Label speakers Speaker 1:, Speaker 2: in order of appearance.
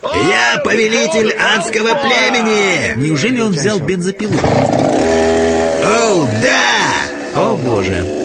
Speaker 1: Я повелитель адского племени!
Speaker 2: Неужели он взял бензопилу?
Speaker 1: О, да!
Speaker 2: О, боже!